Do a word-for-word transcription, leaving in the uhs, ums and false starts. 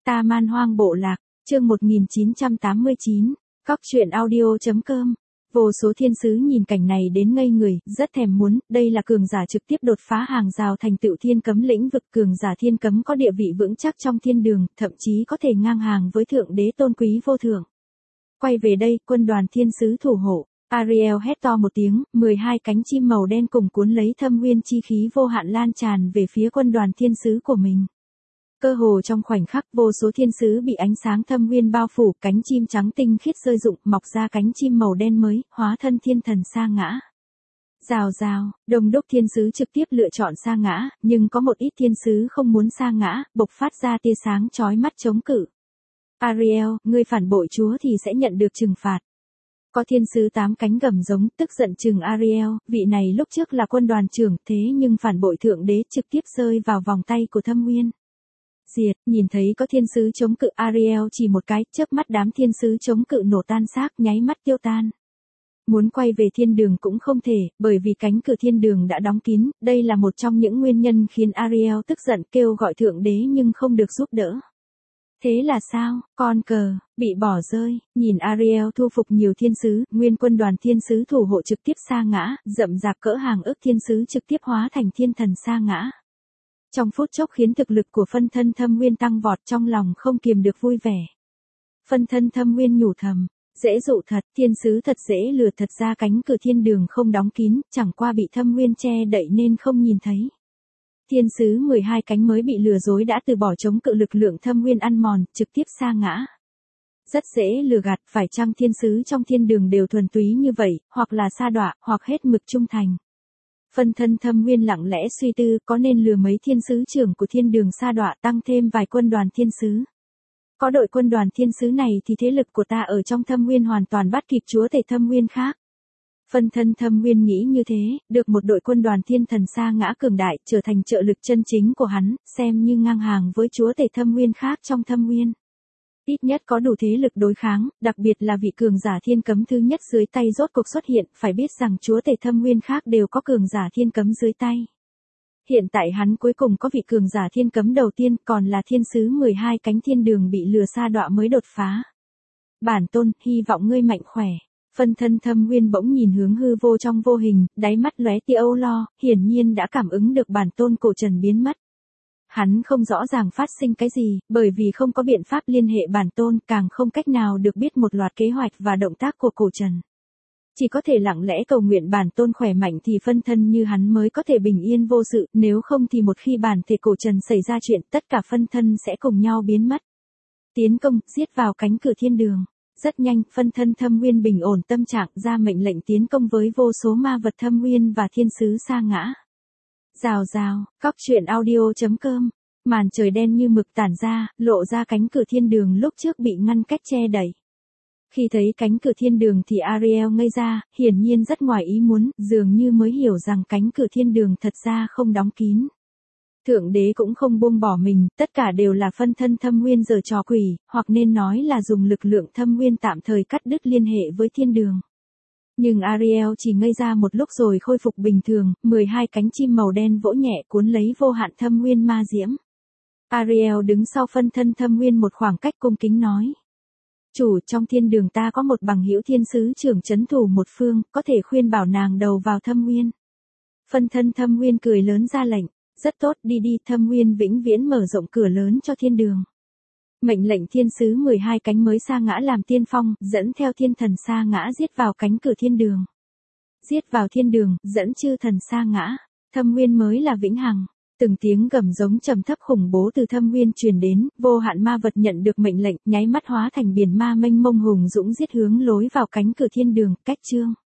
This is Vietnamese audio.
Ta Man Hoang Bộ Lạc, chương một nghìn chín trăm tám mươi chín, Cóc truyện audio chấm com. Vô số thiên sứ nhìn cảnh này đến ngây người, rất thèm muốn, đây là cường giả trực tiếp đột phá hàng rào thành tựu thiên cấm lĩnh vực, cường giả thiên cấm có địa vị vững chắc trong thiên đường, thậm chí có thể ngang hàng với thượng đế tôn quý vô thượng. Quay về đây, quân đoàn thiên sứ thủ hộ. Ariel hét to một tiếng, mười hai cánh chim màu đen cùng cuốn lấy thâm nguyên chi khí vô hạn lan tràn về phía quân đoàn thiên sứ của mình. Cơ hồ trong khoảnh khắc vô số thiên sứ bị ánh sáng thâm nguyên bao phủ, cánh chim trắng tinh khiết rơi rụng, mọc ra cánh chim màu đen mới, hóa thân thiên thần sa ngã. Rào rào, đông đúc thiên sứ trực tiếp lựa chọn sa ngã, nhưng có một ít thiên sứ không muốn sa ngã, bộc phát ra tia sáng chói mắt chống cự. Ariel, ngươi phản bội Chúa thì sẽ nhận được trừng phạt. Có thiên sứ tám cánh gầm giống, tức giận chừng Ariel, vị này lúc trước là quân đoàn trưởng, thế nhưng phản bội thượng đế trực tiếp rơi vào vòng tay của thâm nguyên. Diệt, nhìn thấy có thiên sứ chống cự, Ariel chỉ một cái, chớp mắt đám thiên sứ chống cự nổ tan xác, nháy mắt tiêu tan. Muốn quay về thiên đường cũng không thể, bởi vì cánh cửa thiên đường đã đóng kín, đây là một trong những nguyên nhân khiến Ariel tức giận, kêu gọi thượng đế nhưng không được giúp đỡ. Thế là sao, con cờ, bị bỏ rơi, nhìn Ariel thu phục nhiều thiên sứ, nguyên quân đoàn thiên sứ thủ hộ trực tiếp sa ngã, rậm rạp cỡ hàng ức thiên sứ trực tiếp hóa thành thiên thần sa ngã. Trong phút chốc khiến thực lực của phân thân thâm nguyên tăng vọt, trong lòng không kiềm được vui vẻ. Phân thân thâm nguyên nhủ thầm, dễ dụ thật, thiên sứ thật dễ lừa, thật ra cánh cửa thiên đường không đóng kín, chẳng qua bị thâm nguyên che đậy nên không nhìn thấy. Thiên sứ mười hai cánh mới bị lừa dối đã từ bỏ chống cự lực lượng thâm nguyên ăn mòn, trực tiếp sa ngã. Rất dễ lừa gạt, phải chăng thiên sứ trong thiên đường đều thuần túy như vậy, hoặc là sa đọa, hoặc hết mực trung thành. Phân thân thâm nguyên lặng lẽ suy tư, có nên lừa mấy thiên sứ trưởng của thiên đường sa đọa, tăng thêm vài quân đoàn thiên sứ. Có đội quân đoàn thiên sứ này thì thế lực của ta ở trong thâm nguyên hoàn toàn bắt kịp chúa tể thâm nguyên khác. Phân thân thâm nguyên nghĩ như thế, được một đội quân đoàn thiên thần sa ngã cường đại, trở thành trợ lực chân chính của hắn, xem như ngang hàng với chúa tể thâm nguyên khác trong thâm nguyên. Ít nhất có đủ thế lực đối kháng, đặc biệt là vị cường giả thiên cấm thứ nhất dưới tay rốt cuộc xuất hiện, phải biết rằng chúa tể thâm nguyên khác đều có cường giả thiên cấm dưới tay. Hiện tại hắn cuối cùng có vị cường giả thiên cấm đầu tiên, còn là thiên sứ mười hai cánh thiên đường bị lừa sa đọa mới đột phá. Bản tôn, hy vọng ngươi mạnh khỏe. Phân thân thâm nguyên bỗng nhìn hướng hư vô trong vô hình, đáy mắt lóe tia âu lo, hiển nhiên đã cảm ứng được bản tôn cổ trần biến mất. Hắn không rõ ràng phát sinh cái gì, bởi vì không có biện pháp liên hệ bản tôn, càng không cách nào được biết một loạt kế hoạch và động tác của cổ trần. Chỉ có thể lặng lẽ cầu nguyện bản tôn khỏe mạnh thì phân thân như hắn mới có thể bình yên vô sự, nếu không thì một khi bản thể cổ trần xảy ra chuyện, tất cả phân thân sẽ cùng nhau biến mất. Tiến công, giết vào cánh cửa thiên đường. Rất nhanh, phân thân thâm nguyên bình ổn tâm trạng, ra mệnh lệnh tiến công với vô số ma vật thâm nguyên và thiên sứ sa ngã. Rào rào, Cóc truyện audio chấm com. Màn trời đen như mực tản ra, lộ ra cánh cửa thiên đường lúc trước bị ngăn cách che đậy. Khi thấy cánh cửa thiên đường thì Ariel ngây ra, hiển nhiên rất ngoài ý muốn, dường như mới hiểu rằng cánh cửa thiên đường thật ra không đóng kín. Thượng đế cũng không buông bỏ mình, tất cả đều là phân thân thâm nguyên giở trò quỷ, hoặc nên nói là dùng lực lượng thâm nguyên tạm thời cắt đứt liên hệ với thiên đường. Nhưng Ariel chỉ ngây ra một lúc rồi khôi phục bình thường, mười hai cánh chim màu đen vỗ nhẹ cuốn lấy vô hạn thâm nguyên ma diễm. Ariel đứng sau phân thân thâm nguyên một khoảng cách cung kính nói. Chủ, trong thiên đường ta có một bằng hữu thiên sứ trưởng trấn thủ một phương, có thể khuyên bảo nàng đầu vào thâm nguyên. Phân thân thâm nguyên cười lớn ra lệnh. Rất tốt, đi đi, thâm nguyên vĩnh viễn mở rộng cửa lớn cho thiên đường. Mệnh lệnh thiên sứ mười hai cánh mới sa ngã làm tiên phong, dẫn theo thiên thần sa ngã giết vào cánh cửa thiên đường. Giết vào thiên đường, dẫn chư thần sa ngã, thâm nguyên mới là vĩnh hằng. Từng tiếng gầm giống trầm thấp khủng bố từ thâm nguyên truyền đến, vô hạn ma vật nhận được mệnh lệnh, nháy mắt hóa thành biển ma mênh mông hùng dũng giết hướng lối vào cánh cửa thiên đường, cách chương.